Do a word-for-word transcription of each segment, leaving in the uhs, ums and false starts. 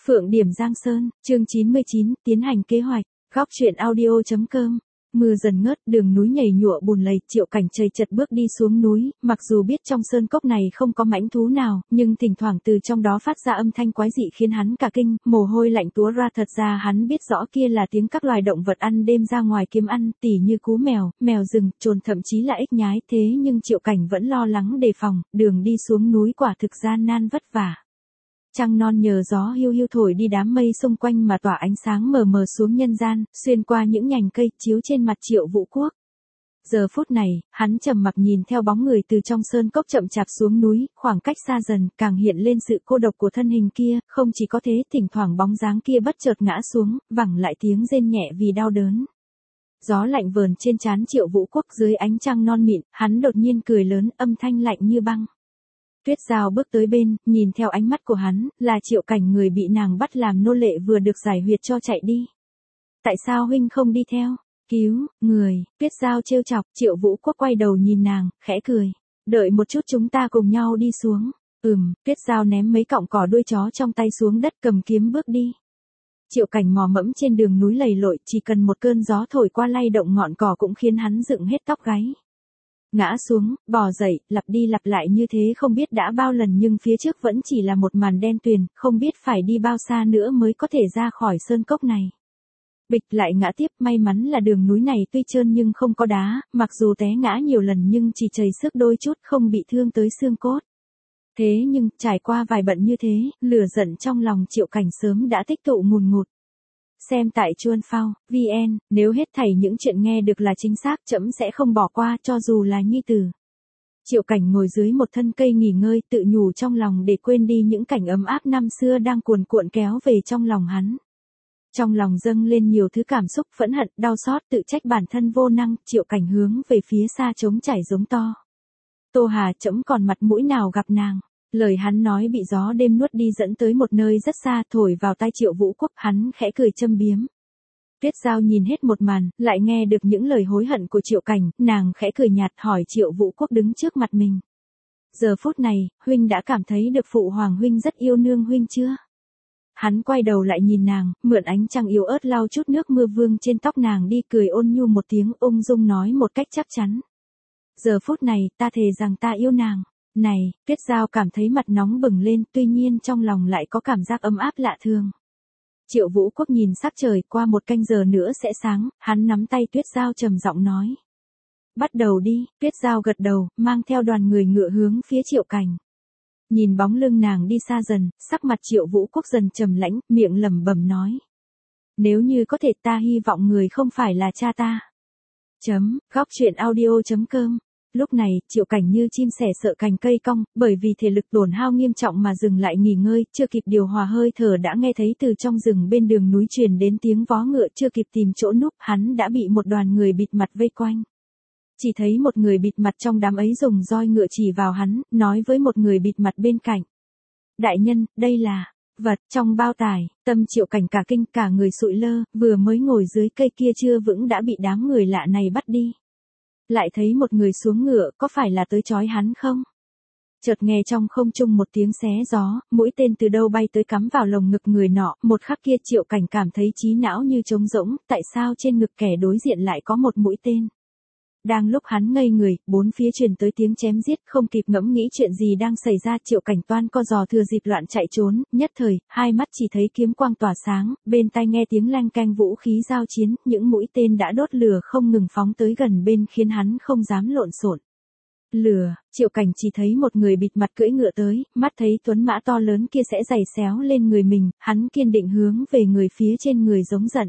Phượng Điểm Giang Sơn, chương chín mươi chín, tiến hành kế hoạch, góc truyện audio.com. Mưa dần ngớt, đường núi nhầy nhụa bùn lầy, Triệu Cảnh chầy chật bước đi xuống núi, mặc dù biết trong sơn cốc này không có mãnh thú nào, nhưng thỉnh thoảng từ trong đó phát ra âm thanh quái dị khiến hắn cả kinh, mồ hôi lạnh túa ra. Thật ra hắn biết rõ kia là tiếng các loài động vật ăn đêm ra ngoài kiếm ăn, tỉ như cú mèo, mèo rừng, trồn, thậm chí là ếch nhái, thế nhưng Triệu Cảnh vẫn lo lắng đề phòng, đường đi xuống núi quả thực gian nan vất vả. Trăng non nhờ gió hiu hiu thổi đi đám mây xung quanh mà tỏa ánh sáng mờ mờ xuống nhân gian, xuyên qua những nhành cây, chiếu trên mặt Triệu Vũ Quốc. Giờ phút này, hắn trầm mặc nhìn theo bóng người từ trong sơn cốc chậm chạp xuống núi, khoảng cách xa dần, càng hiện lên sự cô độc của thân hình kia, không chỉ có thế, thỉnh thoảng bóng dáng kia bất chợt ngã xuống, vẳng lại tiếng rên nhẹ vì đau đớn. Gió lạnh vờn trên trán Triệu Vũ Quốc dưới ánh trăng non mịn, hắn đột nhiên cười lớn, âm thanh lạnh như băng. Tuyết Giao bước tới bên, nhìn theo ánh mắt của hắn, là Triệu Cảnh người bị nàng bắt làm nô lệ vừa được giải huyệt cho chạy đi. Tại sao huynh không đi theo? Cứu, người, Tuyết Giao trêu chọc, Triệu Vũ Quốc quay đầu nhìn nàng, khẽ cười. Đợi một chút chúng ta cùng nhau đi xuống. Ừm, Tuyết Giao ném mấy cọng cỏ đuôi chó trong tay xuống đất cầm kiếm bước đi. Triệu Cảnh mò mẫm trên đường núi lầy lội, chỉ cần một cơn gió thổi qua lay động ngọn cỏ cũng khiến hắn dựng hết tóc gáy. Ngã xuống, bò dậy, lặp đi lặp lại như thế không biết đã bao lần nhưng phía trước vẫn chỉ là một màn đen tuyền, không biết phải đi bao xa nữa mới có thể ra khỏi sơn cốc này. Bịch lại ngã tiếp, may mắn là đường núi này tuy trơn nhưng không có đá, mặc dù té ngã nhiều lần nhưng chỉ chầy xước đôi chút không bị thương tới xương cốt. Thế nhưng, trải qua vài bận như thế, lửa giận trong lòng Triệu Cảnh sớm đã tích tụ ngùn ngụt. Xem tại Chuan Phao, vn, nếu hết thảy những chuyện nghe được là chính xác trẫm sẽ không bỏ qua cho dù là nhi tử. Triệu Cảnh ngồi dưới một thân cây nghỉ ngơi tự nhủ trong lòng để quên đi những cảnh ấm áp năm xưa đang cuồn cuộn kéo về trong lòng hắn. Trong lòng dâng lên nhiều thứ cảm xúc phẫn hận, đau xót, tự trách bản thân vô năng, Triệu Cảnh hướng về phía xa trống chảy giống to. Tô Hà, trẫm còn mặt mũi nào gặp nàng. Lời hắn nói bị gió đêm nuốt đi dẫn tới một nơi rất xa thổi vào tai Triệu Vũ Quốc, hắn khẽ cười châm biếm. Tuyết Giao nhìn hết một màn, lại nghe được những lời hối hận của Triệu Cảnh, nàng khẽ cười nhạt hỏi Triệu Vũ Quốc đứng trước mặt mình. Giờ phút này, huynh đã cảm thấy được phụ hoàng huynh rất yêu nương huynh chưa? Hắn quay đầu lại nhìn nàng, mượn ánh trăng yếu ớt lau chút nước mưa vương trên tóc nàng đi, cười ôn nhu một tiếng, ung dung nói một cách chắc chắn. Giờ phút này, ta thề rằng ta yêu nàng. Này, Tuyết Giao cảm thấy mặt nóng bừng lên, tuy nhiên trong lòng lại có cảm giác ấm áp lạ thường. Triệu Vũ Quốc nhìn sắc trời, qua một canh giờ nữa sẽ sáng, hắn nắm tay Tuyết Giao trầm giọng nói. Bắt đầu đi, Tuyết Giao gật đầu, mang theo đoàn người ngựa hướng phía Triệu Cảnh. Nhìn bóng lưng nàng đi xa dần, sắc mặt Triệu Vũ Quốc dần trầm lãnh, miệng lẩm bẩm nói. Nếu như có thể ta hy vọng người không phải là cha ta. Chấm, góc truyện audio.com. Lúc này, Triệu Cảnh như chim sẻ sợ cành cây cong, bởi vì thể lực tổn hao nghiêm trọng mà dừng lại nghỉ ngơi, chưa kịp điều hòa hơi thở đã nghe thấy từ trong rừng bên đường núi truyền đến tiếng vó ngựa, chưa kịp tìm chỗ núp, hắn đã bị một đoàn người bịt mặt vây quanh. Chỉ thấy một người bịt mặt trong đám ấy dùng roi ngựa chỉ vào hắn, nói với một người bịt mặt bên cạnh. Đại nhân, đây là vật trong bao tải. Tâm Triệu Cảnh cả kinh, cả người sụi lơ, vừa mới ngồi dưới cây kia chưa vững đã bị đám người lạ này bắt đi. Lại thấy một người xuống ngựa, có phải là tới trói hắn không? Chợt nghe trong không trung một tiếng xé gió, mũi tên từ đâu bay tới cắm vào lồng ngực người nọ, một khắc kia Triệu Cảnh cảm thấy trí não như trống rỗng, tại sao trên ngực kẻ đối diện lại có một mũi tên? Đang lúc hắn ngây người, bốn phía truyền tới tiếng chém giết, không kịp ngẫm nghĩ chuyện gì đang xảy ra, Triệu Cảnh toan co giò thừa dịp loạn chạy trốn, nhất thời, hai mắt chỉ thấy kiếm quang tỏa sáng, bên tai nghe tiếng leng keng vũ khí giao chiến, những mũi tên đã đốt lửa không ngừng phóng tới gần bên khiến hắn không dám lộn xộn. Lửa, Triệu Cảnh chỉ thấy một người bịt mặt cưỡi ngựa tới, mắt thấy tuấn mã to lớn kia sẽ giày xéo lên người mình, hắn kiên định hướng về người phía trên người giống giận.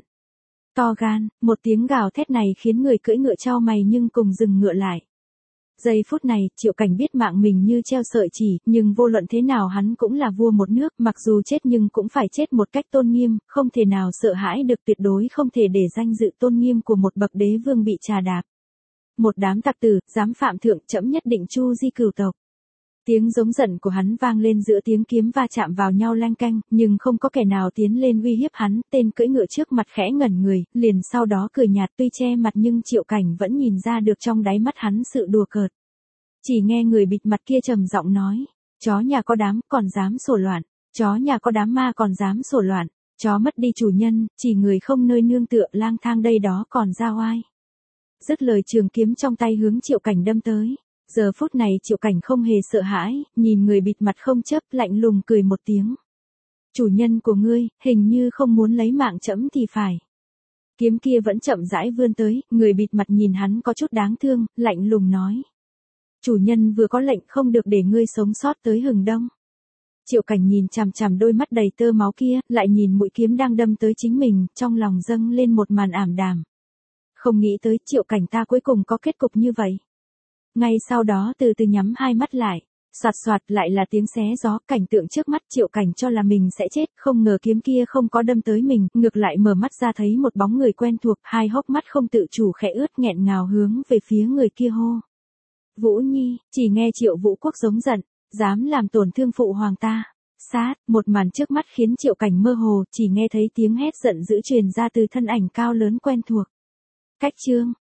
To gan, một tiếng gào thét này khiến người cưỡi ngựa chau mày nhưng cùng dừng ngựa lại. Giây phút này, Triệu Cảnh biết mạng mình như treo sợi chỉ, nhưng vô luận thế nào hắn cũng là vua một nước, mặc dù chết nhưng cũng phải chết một cách tôn nghiêm, không thể nào sợ hãi được, tuyệt đối không thể để danh dự tôn nghiêm của một bậc đế vương bị trà đạp. Một đám tặc tử, dám phạm thượng, trẫm nhất định chu di cửu tộc. Tiếng giống giận của hắn vang lên giữa tiếng kiếm va chạm vào nhau leng keng, nhưng không có kẻ nào tiến lên uy hiếp hắn, tên cưỡi ngựa trước mặt khẽ ngẩn người, liền sau đó cười nhạt, tuy che mặt nhưng Triệu Cảnh vẫn nhìn ra được trong đáy mắt hắn sự đùa cợt. Chỉ nghe người bịt mặt kia trầm giọng nói, chó nhà có đám, còn dám sổ loạn. Chó nhà có đám ma còn dám sổ loạn, chó mất đi chủ nhân, chỉ người không nơi nương tựa lang thang đây đó còn ra oai. Dứt lời trường kiếm trong tay hướng Triệu Cảnh đâm tới. Giờ phút này Triệu Cảnh không hề sợ hãi, nhìn người bịt mặt không chớp lạnh lùng cười một tiếng. Chủ nhân của ngươi, hình như không muốn lấy mạng trẫm thì phải. Kiếm kia vẫn chậm rãi vươn tới, người bịt mặt nhìn hắn có chút đáng thương, lạnh lùng nói. Chủ nhân vừa có lệnh không được để ngươi sống sót tới hừng đông. Triệu Cảnh nhìn chằm chằm đôi mắt đầy tơ máu kia, lại nhìn mũi kiếm đang đâm tới chính mình, trong lòng dâng lên một màn ảm đạm. Không nghĩ tới Triệu Cảnh ta cuối cùng có kết cục như vậy. Ngay sau đó từ từ nhắm hai mắt lại, soạt soạt lại là tiếng xé gió, cảnh tượng trước mắt Triệu Cảnh cho là mình sẽ chết, không ngờ kiếm kia không có đâm tới mình, ngược lại mở mắt ra thấy một bóng người quen thuộc, hai hốc mắt không tự chủ khẽ ướt nghẹn ngào hướng về phía người kia hô. Vũ Nhi, chỉ nghe Triệu Vũ Quốc giống giận, dám làm tổn thương phụ hoàng ta. Sát, một màn trước mắt khiến Triệu Cảnh mơ hồ, chỉ nghe thấy tiếng hét giận dữ truyền ra từ thân ảnh cao lớn quen thuộc. Cách chương